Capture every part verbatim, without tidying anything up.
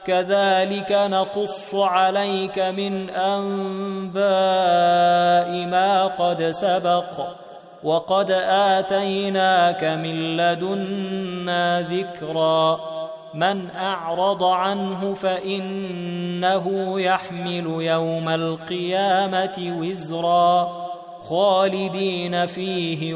كذلك نقص عليك من أنباء ما قد سبق وقد آتيناك من لدنا ذكرا من أعرض عنه فإنه يحمل يوم القيامة وزرا خالدين فيه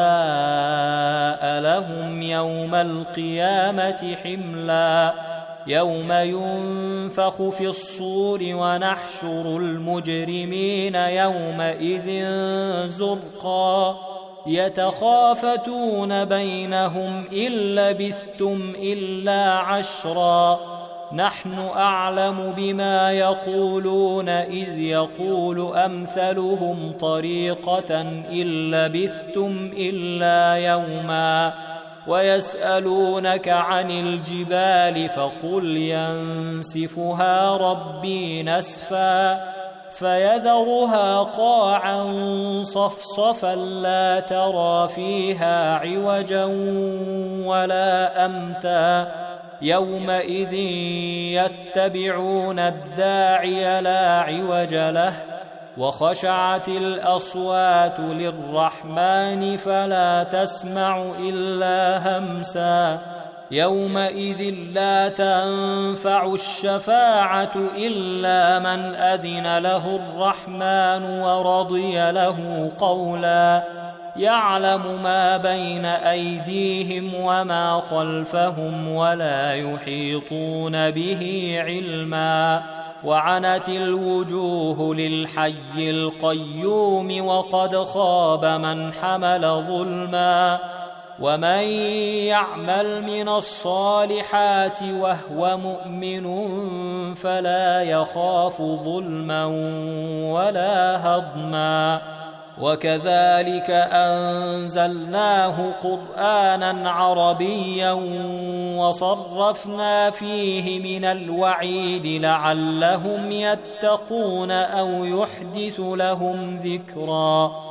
وساء لهم يوم القيامة حملا يوم ينفخ في الصور ونحشر المجرمين يومئذ زرقا يتخافتون بينهم إن لبثتم إلا عشرا نحن أعلم بما يقولون إذ يقول أمثلهم طريقة إن لبثتم إلا يوما ويسألونك عن الجبال فقل ينسفها ربي نسفا فيذرها قاعا صفصفا لا ترى فيها عوجا ولا أمتا يومئذ يتبعون الداعي لا عوج له وخشعت الأصوات للرحمن فلا تسمع إلا همسا يومئذ لا تنفع الشفاعة إلا من أذن له الرحمن ورضي له قولا يعلم ما بين أيديهم وما خلفهم ولا يحيطون به علما وعنت الوجوه للحي القيوم وقد خاب من حمل ظلما ومن يعمل من الصالحات وهو مؤمن فلا يخاف ظلما ولا هضما وكذلك أنزلناه قرآنا عربيا وصرفنا فيه من الوعيد لعلهم يتقون أو يحدث لهم ذكرا